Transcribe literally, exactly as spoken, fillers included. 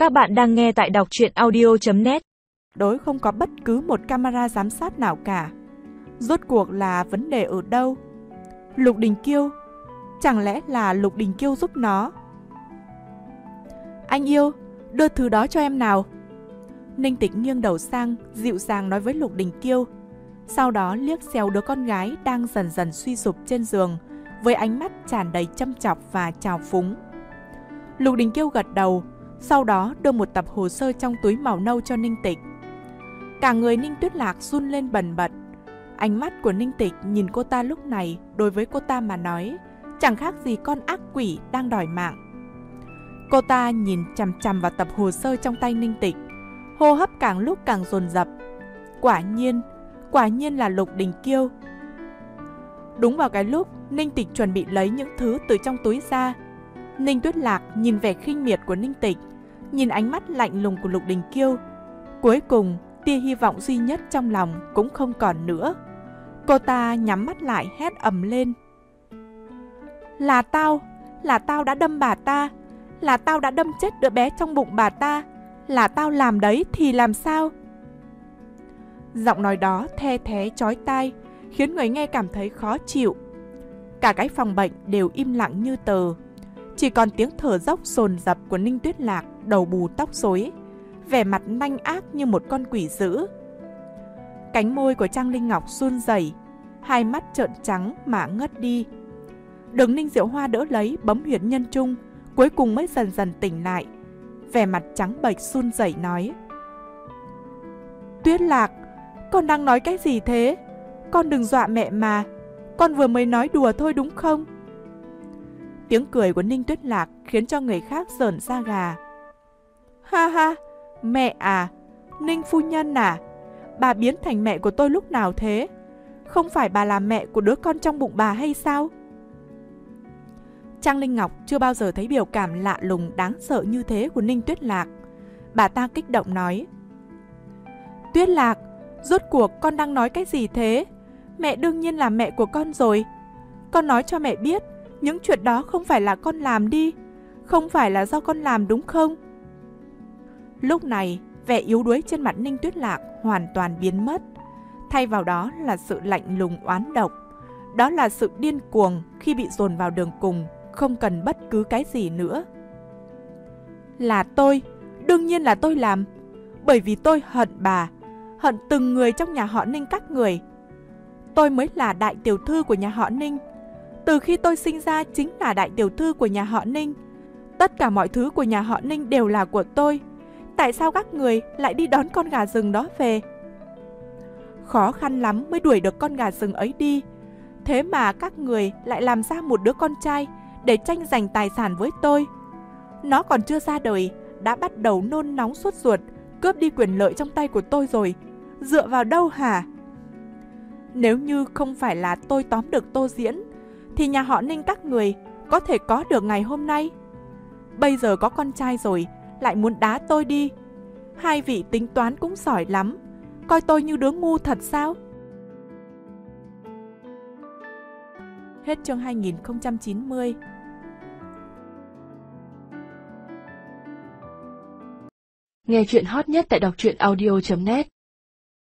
Các bạn đang nghe tại đọc truyện audio chấm net. Đối không có bất cứ một camera giám sát nào cả. Rốt cuộc là vấn đề ở đâu? Lục Đình Kiêu? Chẳng lẽ là Lục Đình Kiêu giúp nó? Anh yêu, đưa thứ đó cho em nào. Ninh Tịch nghiêng đầu sang, dịu dàng nói với Lục Đình Kiêu. Sau đó liếc xéo đứa con gái đang dần dần suy sụp trên giường, với ánh mắt tràn đầy châm chọc và trào phúng. Lục Đình Kiêu gật đầu, sau đó đưa một tập hồ sơ trong túi màu nâu cho Ninh Tịch. Cả người Ninh Tuyết Lạc run lên bần bật. Ánh mắt của Ninh Tịch nhìn cô ta lúc này, đối với cô ta mà nói, chẳng khác gì con ác quỷ đang đòi mạng. Cô ta nhìn chằm chằm vào tập hồ sơ trong tay Ninh Tịch, hô hấp càng lúc càng dồn dập. Quả nhiên, quả nhiên là Lục Đình Kiêu. Đúng vào cái lúc Ninh Tịch chuẩn bị lấy những thứ từ trong túi ra, Ninh Tuyết Lạc nhìn vẻ khinh miệt của Ninh Tịch, nhìn ánh mắt lạnh lùng của Lục Đình Kiêu. Cuối cùng, tia hy vọng duy nhất trong lòng cũng không còn nữa. Cô ta nhắm mắt lại hét ầm lên. Là tao, là tao đã đâm bà ta, là tao đã đâm chết đứa bé trong bụng bà ta, là tao làm đấy thì làm sao? Giọng nói đó the thé chói tai, khiến người nghe cảm thấy khó chịu. Cả cái phòng bệnh đều im lặng như tờ. Chỉ còn tiếng thở dốc dồn dập của Ninh Tuyết Lạc, đầu bù tóc rối, vẻ mặt nanh ác như một con quỷ dữ. Cánh môi của Trang Linh Ngọc run rẩy, hai mắt trợn trắng mà ngất đi. Đường Ninh Diệu Hoa đỡ lấy bấm huyệt nhân trung, cuối cùng mới dần dần tỉnh lại. Vẻ mặt trắng bệch run rẩy nói: Tuyết Lạc, con đang nói cái gì thế? Con đừng dọa mẹ mà, con vừa mới nói đùa thôi đúng không? Tiếng cười của Ninh Tuyết Lạc khiến cho người khác rợn da gà. Ha ha, mẹ à, Ninh phu nhân à, bà biến thành mẹ của tôi lúc nào thế? Không phải bà là mẹ của đứa con trong bụng bà hay sao? Trang Linh Ngọc chưa bao giờ thấy biểu cảm lạ lùng đáng sợ như thế của Ninh Tuyết Lạc. Bà ta kích động nói: Tuyết Lạc, rốt cuộc con đang nói cái gì thế? Mẹ đương nhiên là mẹ của con rồi. Con nói cho mẹ biết, những chuyện đó không phải là con làm đi, không phải là do con làm đúng không? Lúc này, vẻ yếu đuối trên mặt Ninh Tuyết Lạc hoàn toàn biến mất. Thay vào đó là sự lạnh lùng oán độc. Đó là sự điên cuồng khi bị dồn vào đường cùng, không cần bất cứ cái gì nữa. Là tôi, đương nhiên là tôi làm. Bởi vì tôi hận bà, hận từng người trong nhà họ Ninh các người. Tôi mới là đại tiểu thư của nhà họ Ninh. Từ khi tôi sinh ra chính là đại tiểu thư của nhà họ Ninh. Tất cả mọi thứ của nhà họ Ninh đều là của tôi. Tại sao các người lại đi đón con gà rừng đó về? Khó khăn lắm mới đuổi được con gà rừng ấy đi. Thế mà các người lại làm ra một đứa con trai để tranh giành tài sản với tôi. Nó còn chưa ra đời đã bắt đầu nôn nóng sốt ruột, cướp đi quyền lợi trong tay của tôi rồi. Dựa vào đâu hả? Nếu như không phải là tôi tóm được Tô Diễn, thì nhà họ Ninh các người có thể có được ngày hôm nay. Bây giờ có con trai rồi, lại muốn đá tôi đi. Hai vị tính toán cũng giỏi lắm, coi tôi như đứa ngu thật sao? Hết chương hai nghìn không trăm chín mươi. Nghe chuyện hot nhất tại đọc truyện audio chấm net.